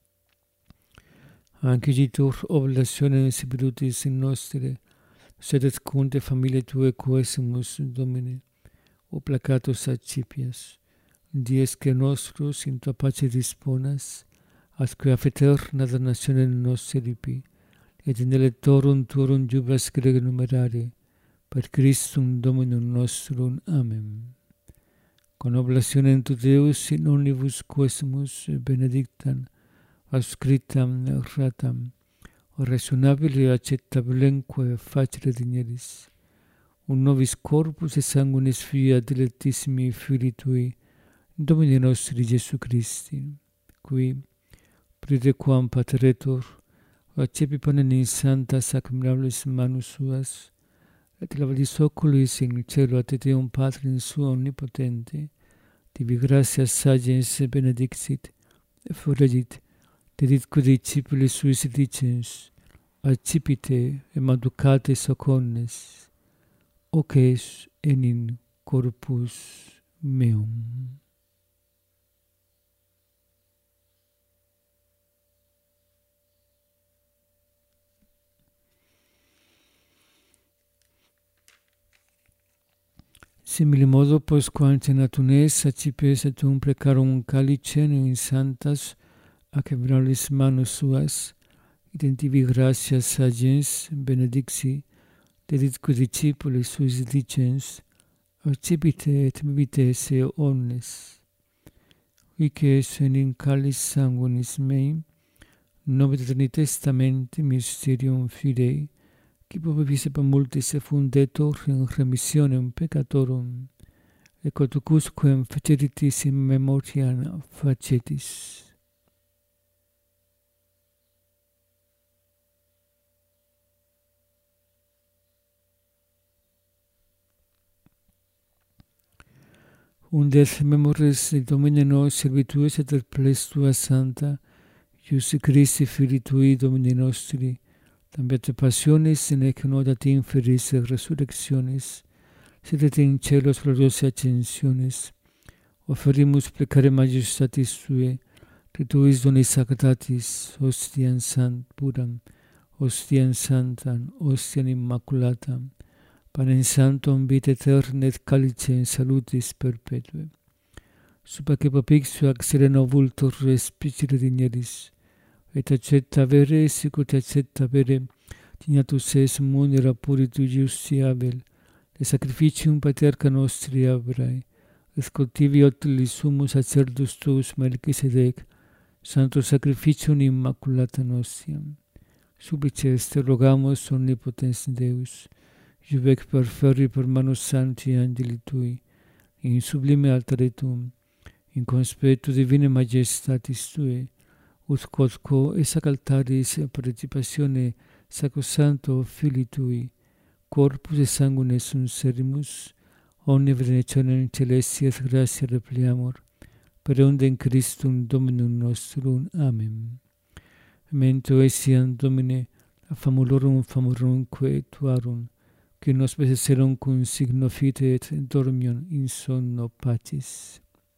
Anciditur oblationem spiritus in nostre, sed et conte familiae Tuae quaesimus, Domine, o placatus accipias, dies que nostros in Tua pace disponas, atque af aeterna damnationem nos eripi, et in electorum Tuorum jubas grege numerare, per Christum Dominum nostrum. Amen. Con oblationem tu Deus in omnibus quaesimus benedictam, auscriptam ratam, rationabile acceptabilemque facere digneris, un nobis corpus et sanguinis Fia dilectissimi Filii Tui, Domini nostri Iesu Christi, qui, prediquam pateretur, accepi panem in sanctas accumulables manus suas, et lavadis oculis in cielo ad Deum Patrim Suo omnipotente, tibi gratias sagens benedixit, et floregit, deditque discipuli suis dicens, accipite et maducate soconnes, hoc es enim corpus meum. Simili modo, postquam tenatunes accipes et um precarum calicem in sanctas accumulables manus suas, identivi gratias sagens benedixi, deditque discipuli suis dicens, accipite et bibite se omnes. Hic es enim calis sanguinis mei, nomen Eterni Testamenti mysterium fidei, qui visepa multis effundetur in remissionem peccatorum, et quodcusquem feceritis in memoriam facetis. Undes memores Domine nos servituis et et ples Tua Santa, Ius Christi Filii Tui Domini nostri, tambete passionis in ec nodat inferis et resurrectionis, sed et in celos gloriosae ascensionis, offerimus plecare majestatis Tuae, que Tuis donis sanctatis, hostiam sant puram, hostiam santam, hostiam immaculatam, panem sanctum vitae aeterna et calicem salutis perpetue. Subacepa pixio ac sereno vultur respicere digneris, et accetta vere sicut accetta vere dignatus es munera puritu justi Abel, de sacrificium paterca nostri Abrae, et cultivi otilis sumus sacerdus tuus Melchisedec, santo sacrificium immaculata nostiam. Suplices te rogamus omnipotens Deus, juvec perferri per manus sancti angeli Tui, in sublime altare Tuum, in conspectu divine majestatis Tuae, ut quodquo esac altaris participatione sacrosancto Filii Tui, corpus et sanguine sunt servimus, omne benedictionem celesti et gratia repliamur, per undem Christum Dominum nostrum. Amen. Memento etiam Domine, a famulorum famorumque Tuarum, qui nos besserum cum signo fide et dormium in sonno pacis.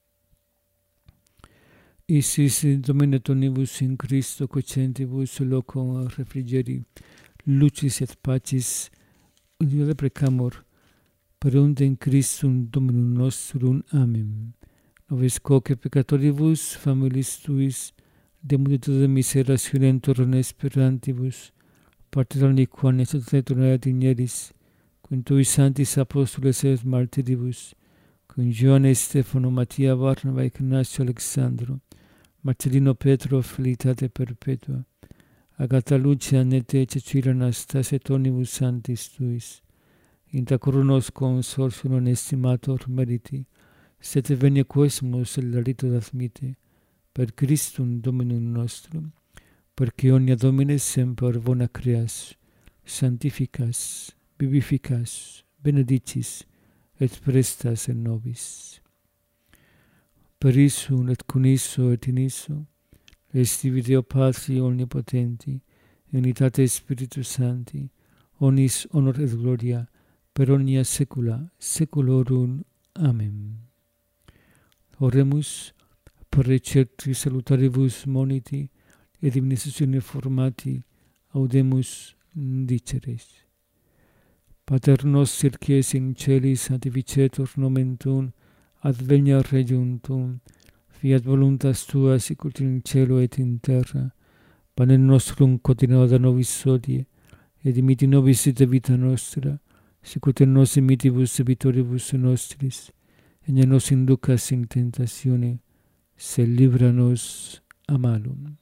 Isis Domine tonibus in Christo cocentibus locum refrigeri, lucis et pacis, Dio precamur, per undem Christum Dominum nostrum. Amen. Nobis quoque peccatoribus, familis Tuis, de multitude miseras silentur esperantibus, particularly quam necessitatum digneris, cum Tuis sanctis apostoles et martyribus, cum Ioanne Stefano, Mattia, Barnaba, Ignacio, Alexandro, Marcellino, Petro, Felicitate perpetua, Agata, Lucia, Annete, Cecilia, Anastasia, et omnibus sanctis Tuis, inta coronos consortium non estimator meriti, sed venia quesimus el rito admite, per Christum Dominum nostrum, perque omnia Domine semper bona creas, sanctificas, vivificas, benedicis, et prestas in nobis. Per issum et con isso et in isso, estivi Deo Patri omnipotenti, unitate Spiritus Sancti, onis honor et gloria, per omnia saecula saeculorum. Amen. Oremus, per recepti salutaribus moniti, et administratione formati, audemus diceres. Pater noster, qui es in celis, sanctificetur nomen tuum, adveniat regnum tuum, fiat voluntas tua sicut in cielo et in terra. Panem nostrum quotidianum da nobis hodie, et dimitti nobis ite vita nostra, sicut et nos dimittivus debitoribus nostris, et ne nos inducas in tentatione, sed libera nos a malum.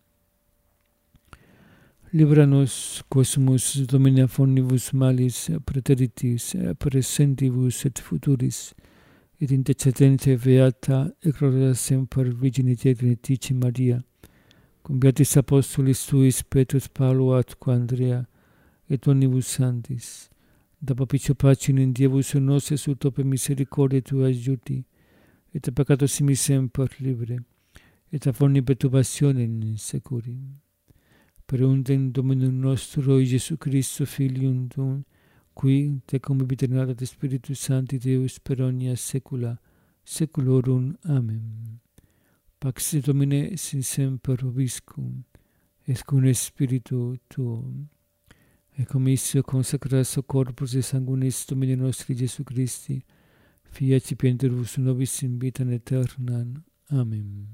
Libera nos, quosumus Domine omnibus malis, praeteritis, presentibus et futuris, et intercedente beata et gloriosa semper Virginite Trinitatis Maria, cum beatis apostolis tuis Petrus, Paulo, atque Andrea, et omnibus sanctis, da propicio pacem in Dievus nostris ut ope misericordiae tua adjuti, et a peccatos simis semper libre, et a omni perturbationem securi. Per undem Dominum nostro Iesu Christo, Filium tuum, qui te convivit Spiritus Sancti Deus per omnia saecula saeculorum. Amen. Pax Domine sin semper vobiscum, et cum spiritu tuum. Et commissio consecras corpus et sanguinis Domini nostri Iesu Christi, fiat cipienteribus nobis in vitam aeternam. Amen.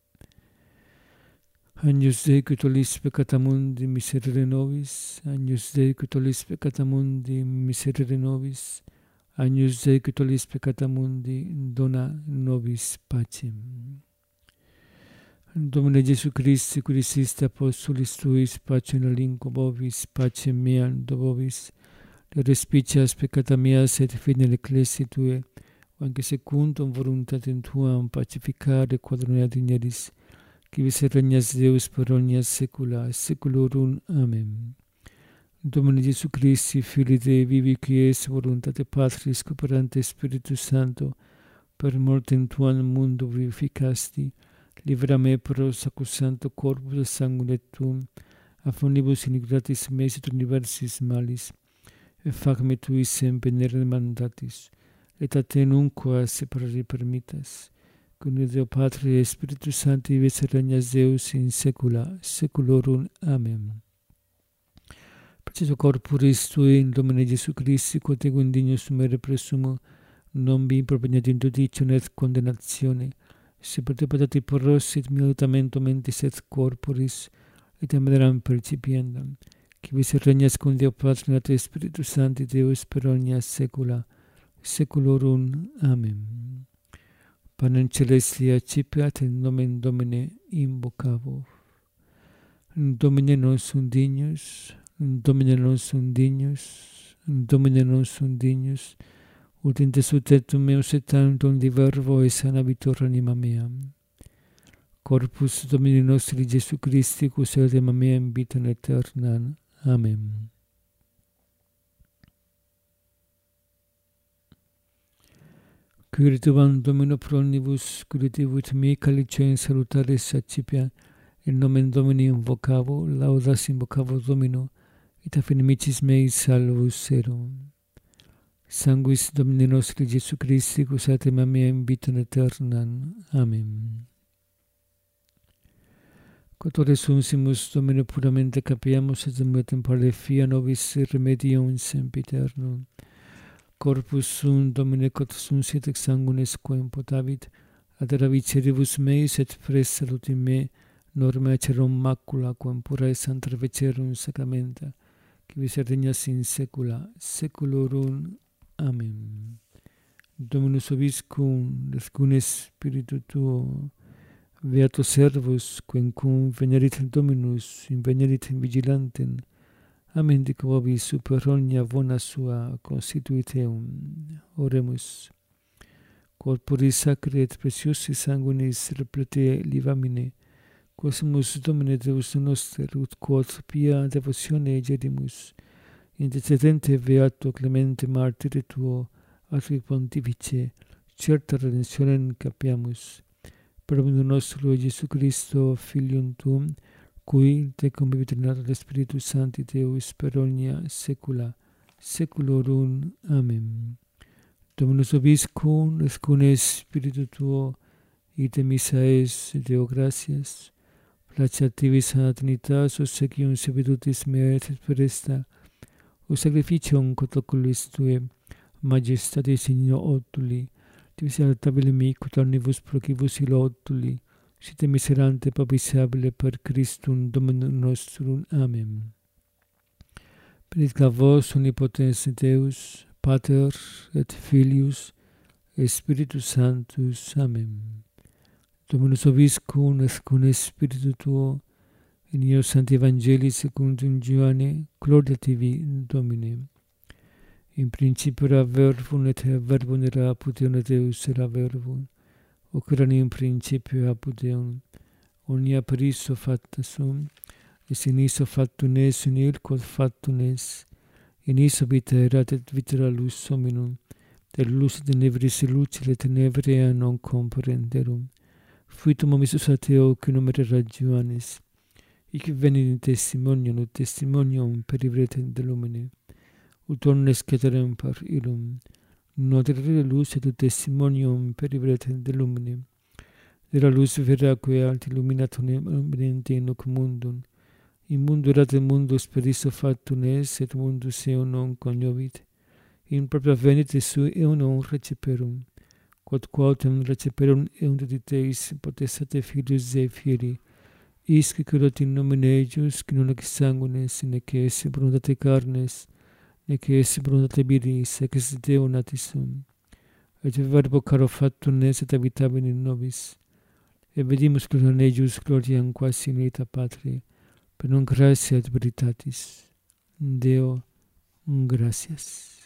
Agnus Dei, qui tollis peccata mundi, miserere nobis. Agnus Dei, qui tollis peccata mundi, miserere nobis. Agnus Dei, qui tollis peccata mundi, dona nobis pacem. Domine Iesu Christi, qui diciste apostolis tuis, pacem relinquo vobis, pacem meam do vobis, le respicias peccata meas et fide ecclesiae tuae, anche secundum voluntatem tuam pacificare quadrona digneris, qui vis regnas Deus per omnia saecula saeculorum. Amen. Domine Iesu Christi, Filii Dei vivi, qui es voluntate Patris cooperante Spiritus Sancto, per mortem tuam mundo vivificasti, libera me pro sacrosancto corpus et sanguine tuum, a omnibus iniquitatis meis et universis malis, et fac me tuis semper venere mandatis, et a te nunquam separare permittas, cum Deo Patri et Spiritus Sancti vis regnas Deus in saecula saeculorum. Amen. Preciso corporis tui in Domine Iesu Christi, quod ego indignus sumere presumo, non vi propeniat in judicium et condemnatione, si partecipati porrosit militamento mentis et corporis, et ameram percipiendam, qui vis regnas cum Deo Patri et Spiritus Sancti Deus per omnia saecula saeculorum. Amen. Panem celesti accipiat in nomen Domine invocavo. Domine non sum dignus, Domine non sum dignus, Domine non sum dignus, ut in te sutetum meus et tantum di verbo et sanabitur anima mea. Corpus Domini nostri Iesu Christi, cus et anima mea in vitam aeternam. Amen. Quiritum Domino pro omnibus, quiritivit mi calicem salutaris accipiam, in nomen Domini invocavo, laudas invocavo Domino, et af inimicis meis salvus erum. Sanguis Domini nostri Iesu Christi, cus et anima mea in vitam aeternam. Amen. Quod sunsimus Domine puramente capiamus, et muetem pare fia nobis remedium sempiternum. Corpus sum Domine quod sunsit ex sanguinis quem potavit, ad ravicieribus meis et pres salut in me, norma acerum macula quem pura et santa vecerum sacramenta, qui vis regnas in saecula saeculorum. Amen. Dominus vobiscum, et cum spiritu tuo, beato servus, quem cum venerit Dominus, invenerit vigilantem, amen dico vobis super omnia bona sua constituiteum. Oremus. Corporis sacri et preciosi sanguinis replete livamine, quosimus Domine Deus noster, ut quod pia devocione gedimus, intercedente beato Clemente martire tuo, atque pontifice, certa redentionem capiamus, per omnibus nostro Iesu Christo, Filium tuum, cui te convivit in Spiritus Sancti Deus per omnia saecula saeculorum. Amen. Dominus vobiscum, et cum Spiritu tuo, ite missa es, Deo gratias, placeat tibi sana Trinitas, obsequium servitutis mea et presta, o sacrificium quod oculis tue, majestatis in otuli, divis altabile mi, quod omnibus procibus ilo otuli, site miserante propitiabile per Christum Dominum nostrum. Amen. Benedicat vos omnipotens Deus, Pater et Filius et Spiritus Sanctus. Amen. Dominus vobiscum, et cum Spiritu tuo, in io Sancti Evangelii secundum Ioanne, gloria tibi, Domine. In principio era verbum, et verbum era apud Deum, et Deus era verbum. Hoc erat in principio apud Deum. Omnia per issue facta sum, et in issue factum es, in il quod factum es. In issue vita erat, et vita era lux hominum. Et lux tenebris luce, et tenebrae non comprenderum. Fuitum omissus a Deo, qui nomen erat Ioannes. Hic venit in testimonium, ut testimonium periveretem de lumine. Ut omnes ceterem per illum. Notere lux, et ut testimonium periveretem de lumine. Era lux vera, quae alt illuminatum eminente in hoc mundum. In mundo erat et mundus per issue factum es, et mundus eum non cognovit. In propria venit sui eum non receperum. Quod quautem receperum eum dediteis potestate Filius Dei fieri, isque quod in nomine eius, qui non ex sanguinis, nec esse voluntate carnes, nec esse voluntate viris, ex Deo natis sum. Et verbo caro factum es, et habitabit in nobis. Et vedimus gloriam eius, gloriam quasi in vita Patri, per non gratia et veritatis. Deo, gratias.